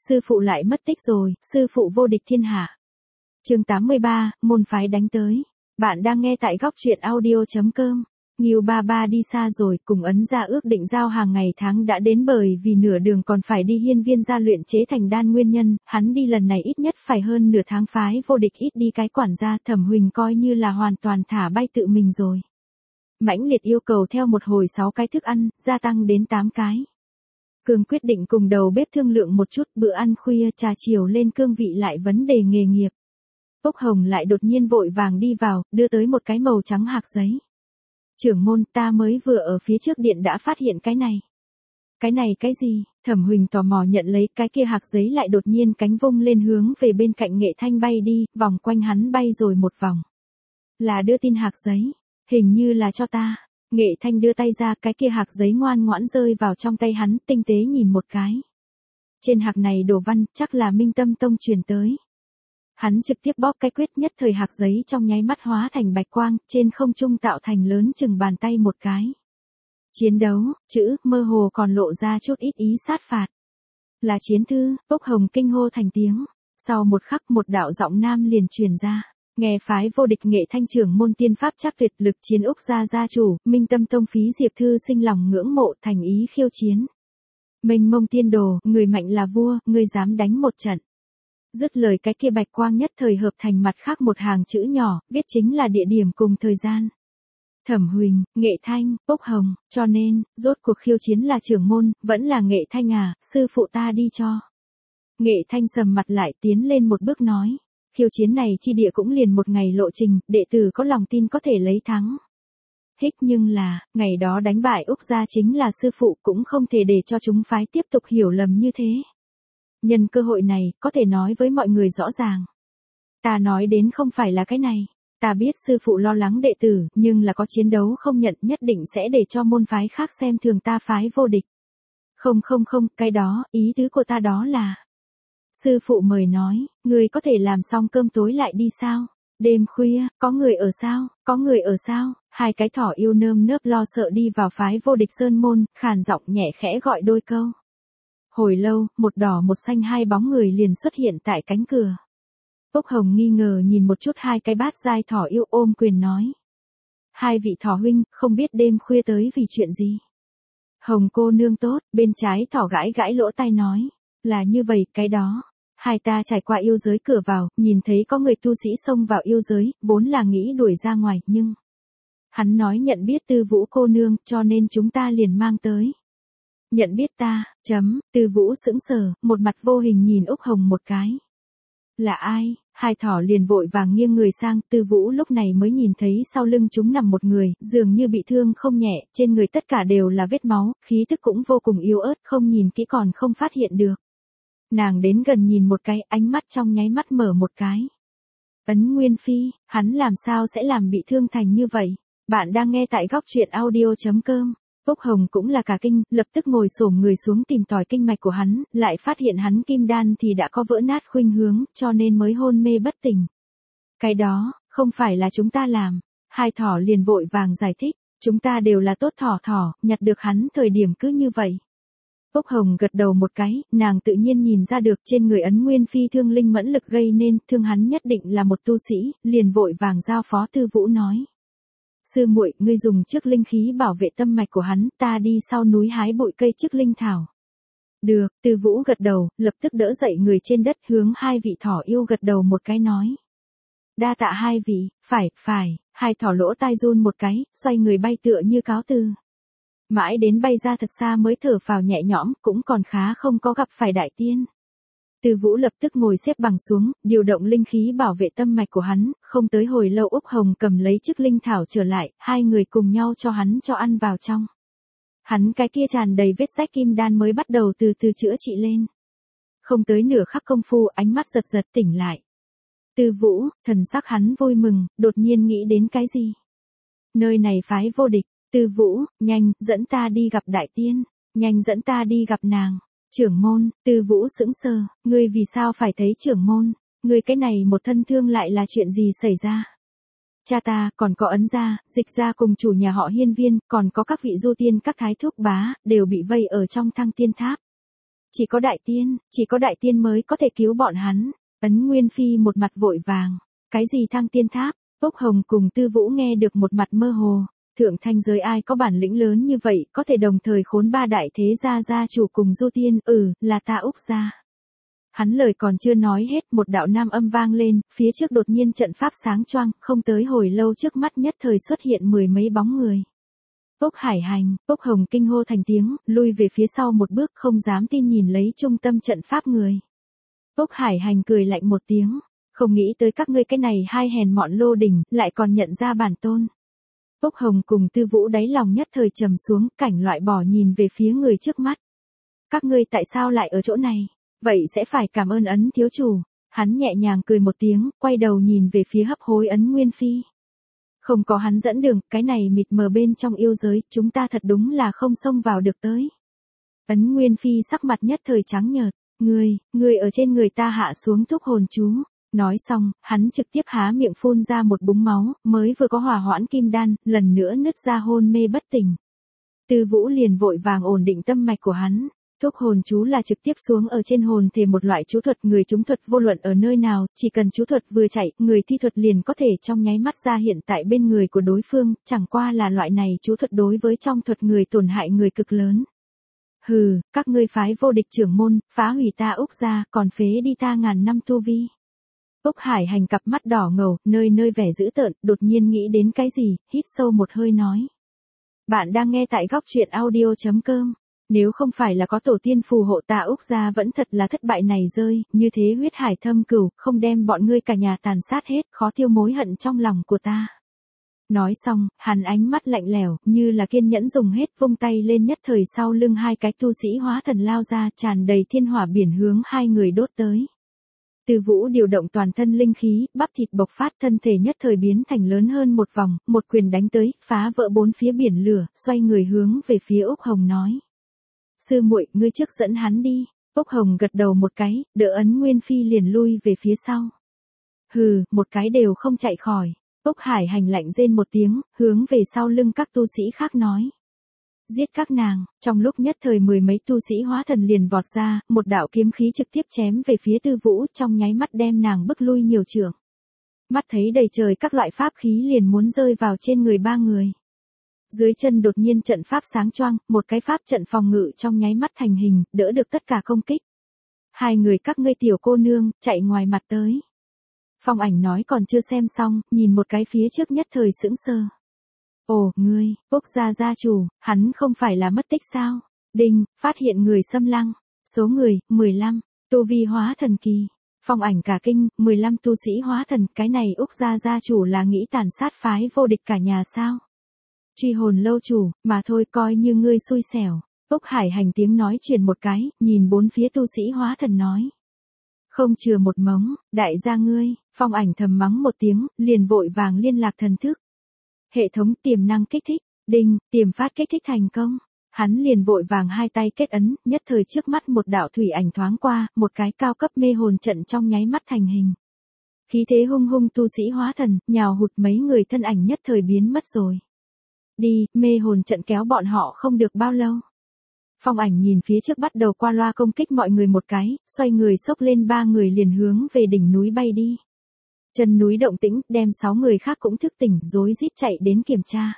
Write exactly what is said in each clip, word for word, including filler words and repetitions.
sư phụ lại mất tích rồi, sư phụ vô địch thiên hạ. Chương tám mươi ba, môn phái đánh tới. Bạn đang nghe tại góc truyện audio chấm com. Ngưu ba ba đi xa rồi, cùng ấn gia ước định giao hàng ngày tháng đã đến, bởi vì nửa đường còn phải đi hiên viên gia luyện chế thành đan nguyên nhân, hắn đi lần này ít nhất phải hơn nửa tháng, phái vô địch ít đi cái quản gia. Thẩm Huỳnh coi như là hoàn toàn thả bay tự mình rồi. Mãnh liệt yêu cầu theo một hồi sáu cái thức ăn, gia tăng đến tám cái. Cương quyết định cùng đầu bếp thương lượng một chút, bữa ăn khuya trà chiều lên cương vị lại vấn đề nghề nghiệp. Úc Hồng lại đột nhiên vội vàng đi vào, đưa tới một cái màu trắng hạc giấy. Trưởng môn, ta mới vừa ở phía trước điện đã phát hiện cái này. Cái này cái gì? Thẩm Huỳnh tò mò nhận lấy cái kia hạc giấy, lại đột nhiên cánh vung lên hướng về bên cạnh Nghệ Thanh bay đi, vòng quanh hắn bay rồi một vòng. Là đưa tin hạc giấy, hình như là cho ta. Nghệ Thanh đưa tay ra, cái kia hạc giấy ngoan ngoãn rơi vào trong tay hắn, tinh tế nhìn một cái. Trên hạc này đồ văn, chắc là Minh Tâm Tông truyền tới. Hắn trực tiếp bóp cái quyết, nhất thời hạc giấy trong nháy mắt hóa thành bạch quang, trên không trung tạo thành lớn chừng bàn tay một cái. Chiến đấu, chữ, mơ hồ còn lộ ra chút ít ý sát phạt. Là chiến thư, Úc Hồng kinh hô thành tiếng. Sau một khắc một đạo giọng nam liền truyền ra. Nghe phái vô địch Nghệ Thanh trưởng môn tiên pháp chắc tuyệt, lực chiến Úc gia gia chủ, Minh Tâm Tông phí Diệp Thư sinh lòng ngưỡng mộ, thành ý khiêu chiến. Mênh mông tiên đồ, người mạnh là vua, ngươi dám đánh một trận. Dứt lời, cái kia bạch quang nhất thời hợp thành mặt khác một hàng chữ nhỏ, viết chính là địa điểm cùng thời gian. Thẩm Huỳnh, Nghệ Thanh, Úc Hồng, cho nên, rốt cuộc khiêu chiến là trưởng môn, vẫn là Nghệ Thanh à, sư phụ ta đi cho. Nghệ Thanh sầm mặt lại, tiến lên một bước nói. Khiêu chiến này chi địa cũng liền một ngày lộ trình, đệ tử có lòng tin có thể lấy thắng. Hích, nhưng là, ngày đó đánh bại Úc gia chính là sư phụ, cũng không thể để cho chúng phái tiếp tục hiểu lầm như thế. Nhân cơ hội này, có thể nói với mọi người rõ ràng. Ta nói đến không phải là cái này. Ta biết sư phụ lo lắng đệ tử, nhưng là có chiến đấu không nhận, nhất định sẽ để cho môn phái khác xem thường ta phái vô địch. Không không không, cái đó, ý tứ của ta đó là. Sư phụ mời nói, người có thể làm xong cơm tối lại đi sao? Đêm khuya, có người ở sao? Có người ở sao? Hai cái thỏ yêu nơm nớp lo sợ đi vào phái vô địch sơn môn, khàn giọng nhẹ khẽ gọi đôi câu. Hồi lâu, một đỏ một xanh hai bóng người liền xuất hiện tại cánh cửa. Úc Hồng nghi ngờ nhìn một chút hai cái bát giai thỏ yêu, ôm quyền nói. Hai vị thỏ huynh, không biết đêm khuya tới vì chuyện gì? Hồng cô nương tốt, bên trái thỏ gãi gãi lỗ tai nói. Là như vậy, cái đó. Hai ta trải qua yêu giới cửa vào, nhìn thấy có người tu sĩ xông vào yêu giới, vốn là nghĩ đuổi ra ngoài, nhưng. Hắn nói nhận biết Tư Vũ cô nương, cho nên chúng ta liền mang tới. Nhận biết ta, chấm, Tư Vũ sững sờ, một mặt vô hình nhìn Úc Hồng một cái. Là ai? Hai thỏ liền vội vàng nghiêng người sang, Tư Vũ lúc này mới nhìn thấy sau lưng chúng nằm một người, dường như bị thương không nhẹ, trên người tất cả đều là vết máu, khí tức cũng vô cùng yếu ớt, không nhìn kỹ còn không phát hiện được. Nàng đến gần nhìn một cái, ánh mắt trong nháy mắt mở một cái. Ấn Nguyên Phi, hắn làm sao sẽ làm bị thương thành như vậy? Bạn đang nghe tại góc truyện audio chấm com. Úc Hồng cũng là cả kinh, lập tức ngồi xổm người xuống tìm tòi kinh mạch của hắn, lại phát hiện hắn kim đan thì đã có vỡ nát khuynh hướng, cho nên mới hôn mê bất tỉnh. Cái đó, không phải là chúng ta làm. Hai thỏ liền vội vàng giải thích, chúng ta đều là tốt thỏ thỏ, nhặt được hắn thời điểm cứ như vậy. Úc Hồng gật đầu một cái, nàng tự nhiên nhìn ra được trên người Ấn Nguyên Phi thương linh mẫn lực gây nên, thương hắn nhất định là một tu sĩ, liền vội vàng giao phó Tư Vũ nói. Sư muội, ngươi dùng trước linh khí bảo vệ tâm mạch của hắn, ta đi sau núi hái bụi cây trước linh thảo. Được, Tư Vũ gật đầu, lập tức đỡ dậy người trên đất, hướng hai vị thỏ yêu gật đầu một cái nói. Đa tạ hai vị, phải, phải, hai thỏ lỗ tai run một cái, xoay người bay tựa như cáo từ. Mãi đến bay ra thật xa mới thở phào nhẹ nhõm, cũng còn khá không có gặp phải đại tiên. Tư Vũ lập tức ngồi xếp bằng xuống, điều động linh khí bảo vệ tâm mạch của hắn, không tới hồi lâu Úc Hồng cầm lấy chiếc linh thảo trở lại, hai người cùng nhau cho hắn cho ăn vào trong. Hắn cái kia tràn đầy vết rách kim đan mới bắt đầu từ từ chữa trị lên. Không tới nửa khắc công phu, ánh mắt giật giật tỉnh lại. Tư Vũ, thần sắc hắn vui mừng, đột nhiên nghĩ đến cái gì? Nơi này phái vô địch. Tư Vũ, nhanh, dẫn ta đi gặp đại tiên, nhanh dẫn ta đi gặp nàng. Trưởng môn, Tư Vũ sững sờ, ngươi vì sao phải thấy trưởng môn, ngươi cái này một thân thương lại là chuyện gì xảy ra? Cha ta, còn có Ấn gia, Dịch gia cùng chủ nhà họ Hiên Viên, còn có các vị du tiên các thái thúc bá, đều bị vây ở trong Thăng Tiên Tháp. Chỉ có đại tiên, chỉ có đại tiên mới có thể cứu bọn hắn. Ấn Nguyên Phi một mặt vội vàng. Cái gì thăng tiên tháp? Úc Hồng cùng Tư Vũ nghe được một mặt mơ hồ. Thượng thanh giới ai có bản lĩnh lớn như vậy, có thể đồng thời khốn ba đại thế gia gia chủ cùng du tiên, ừ, là ta Úc gia. Hắn lời còn chưa nói hết, một đạo nam âm vang lên, phía trước đột nhiên trận pháp sáng choang, không tới hồi lâu trước mắt nhất thời xuất hiện mười mấy bóng người. Úc Hải Hành, Úc Hồng kinh hô thành tiếng, lui về phía sau một bước không dám tin nhìn lấy trung tâm trận pháp người. Úc Hải Hành cười lạnh một tiếng, không nghĩ tới các ngươi cái này hai hèn mọn lô đình, lại còn nhận ra bản tôn. Úc Hồng cùng Tư Vũ đáy lòng nhất thời trầm xuống, cảnh loại bỏ nhìn về phía người trước mắt. Các ngươi tại sao lại ở chỗ này? Vậy sẽ phải cảm ơn Ấn thiếu chủ. Hắn nhẹ nhàng cười một tiếng, quay đầu nhìn về phía hấp hối Ấn Nguyên Phi. Không có hắn dẫn đường, cái này mịt mờ bên trong yêu giới, chúng ta thật đúng là không xông vào được tới. Ấn Nguyên Phi sắc mặt nhất thời trắng nhợt, ngươi, ngươi ở trên người ta hạ xuống thúc hồn chú. Nói xong, hắn trực tiếp há miệng phun ra một búng máu, mới vừa có hỏa hoãn kim đan, lần nữa nứt ra hôn mê bất tỉnh. Tư Vũ liền vội vàng ổn định tâm mạch của hắn. Thúc hồn chú là trực tiếp xuống ở trên hồn thể một loại chú thuật, người trúng thuật vô luận ở nơi nào, chỉ cần chú thuật vừa chạy, người thi thuật liền có thể trong nháy mắt ra hiện tại bên người của đối phương, chẳng qua là loại này chú thuật đối với trong thuật người tổn hại người cực lớn. Hừ, các ngươi phái vô địch trưởng môn, phá hủy ta Úc gia, còn phế đi ta ngàn năm tu vi. Úc Hải Hành cặp mắt đỏ ngầu, nơi nơi vẻ dữ tợn, đột nhiên nghĩ đến cái gì, hít sâu một hơi nói. Bạn đang nghe tại góc truyện audio chấm com. Nếu không phải là có tổ tiên phù hộ ta Úc gia vẫn thật là thất bại này rơi, như thế huyết hải thâm cửu, không đem bọn ngươi cả nhà tàn sát hết, khó tiêu mối hận trong lòng của ta. Nói xong, hắn ánh mắt lạnh lẽo, như là kiên nhẫn dùng hết, vung tay lên nhất thời sau lưng hai cái tu sĩ hóa thần lao ra, tràn đầy thiên hỏa biển hướng hai người đốt tới. Tư Vũ điều động toàn thân linh khí, bắp thịt bộc phát, thân thể nhất thời biến thành lớn hơn một vòng, một quyền đánh tới, phá vỡ bốn phía biển lửa, xoay người hướng về phía Úc Hồng nói. Sư muội, ngươi trước dẫn hắn đi. Úc Hồng gật đầu một cái, đỡ Ấn Nguyên Phi liền lui về phía sau. Hừ, một cái đều không chạy khỏi. Úc Hải Hành lạnh rên một tiếng, hướng về sau lưng các tu sĩ khác nói. Giết các nàng, trong lúc nhất thời mười mấy tu sĩ hóa thần liền vọt ra, một đạo kiếm khí trực tiếp chém về phía Tư Vũ, trong nháy mắt đem nàng bức lui nhiều trượng. Mắt thấy đầy trời các loại pháp khí liền muốn rơi vào trên người ba người. Dưới chân đột nhiên trận pháp sáng choang, một cái pháp trận phòng ngự trong nháy mắt thành hình, đỡ được tất cả công kích. Hai người các ngươi tiểu cô nương, chạy ngoài mặt tới. Phong Ảnh nói còn chưa xem xong, nhìn một cái phía trước nhất thời sững sờ. Ồ, ngươi, Úc gia gia chủ, hắn không phải là mất tích sao? Đinh, phát hiện người xâm lăng. Số người, mười lăm, tu vi hóa thần kỳ. Phong Ảnh cả kinh, mười lăm tu sĩ hóa thần, cái này Úc gia gia chủ là nghĩ tàn sát phái vô địch cả nhà sao? Truy hồn lâu chủ, mà thôi coi như ngươi xui xẻo. Úc Hải Hành tiếng nói truyền một cái, nhìn bốn phía tu sĩ hóa thần nói. Không chừa một mống, đại gia ngươi, Phong Ảnh thầm mắng một tiếng, liền vội vàng liên lạc thần thức. Hệ thống tiềm năng kích thích, đinh, tiềm phát kích thích thành công. Hắn liền vội vàng hai tay kết ấn, nhất thời trước mắt một đạo thủy ảnh thoáng qua, một cái cao cấp mê hồn trận trong nháy mắt thành hình. Khí thế hung hung tu sĩ hóa thần, nhào hụt mấy người thân ảnh nhất thời biến mất rồi. Đi, mê hồn trận kéo bọn họ không được bao lâu. Phong Ảnh nhìn phía trước bắt đầu qua loa công kích mọi người một cái, xoay người xốc lên ba người liền hướng về đỉnh núi bay đi. Chân núi động tĩnh, đem sáu người khác cũng thức tỉnh, rối rít chạy đến kiểm tra.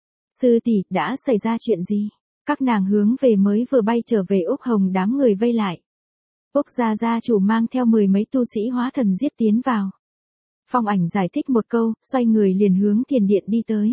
Sư tỷ, đã xảy ra chuyện gì? Các nàng hướng về mới vừa bay trở về Úc Hồng đám người vây lại. Úc gia gia chủ mang theo mười mấy tu sĩ hóa thần giết tiến vào. Phong Ảnh giải thích một câu, xoay người liền hướng thiền điện đi tới.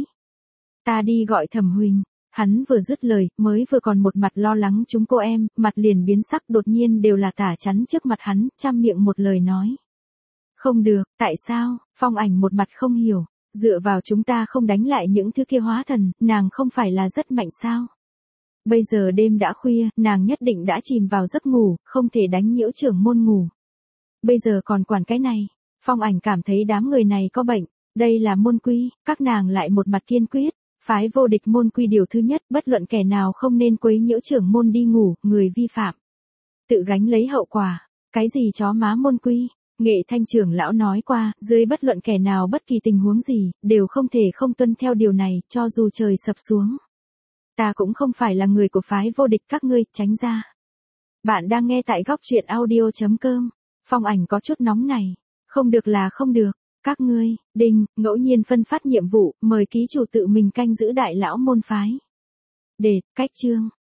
Ta đi gọi Thẩm Huỳnh. Hắn vừa dứt lời, mới vừa còn một mặt lo lắng chúng cô em, mặt liền biến sắc đột nhiên đều là tả chắn trước mặt hắn, trăm miệng một lời nói. Không được, tại sao? Phong Ảnh một mặt không hiểu, dựa vào chúng ta không đánh lại những thứ kia hóa thần, nàng không phải là rất mạnh sao? Bây giờ đêm đã khuya, nàng nhất định đã chìm vào giấc ngủ, không thể đánh nhiễu trưởng môn ngủ. Bây giờ còn quản cái này, Phong Ảnh cảm thấy đám người này có bệnh, đây là môn quy, các nàng lại một mặt kiên quyết. Phái vô địch môn quy điều thứ nhất, bất luận kẻ nào không nên quấy nhiễu trưởng môn đi ngủ, người vi phạm tự gánh lấy hậu quả. Cái gì chó má môn quy? Nghệ Thanh trưởng lão nói qua, dưới bất luận kẻ nào bất kỳ tình huống gì, đều không thể không tuân theo điều này, cho dù trời sập xuống. Ta cũng không phải là người của phái vô địch, các ngươi tránh ra. Bạn đang nghe tại góc truyện audio.com. Phong ảnh có chút nóng này. Không được là không được. Các ngươi, đinh, ngẫu nhiên phân phát nhiệm vụ, mời ký chủ tự mình canh giữ đại lão môn phái. Đề, cách chương.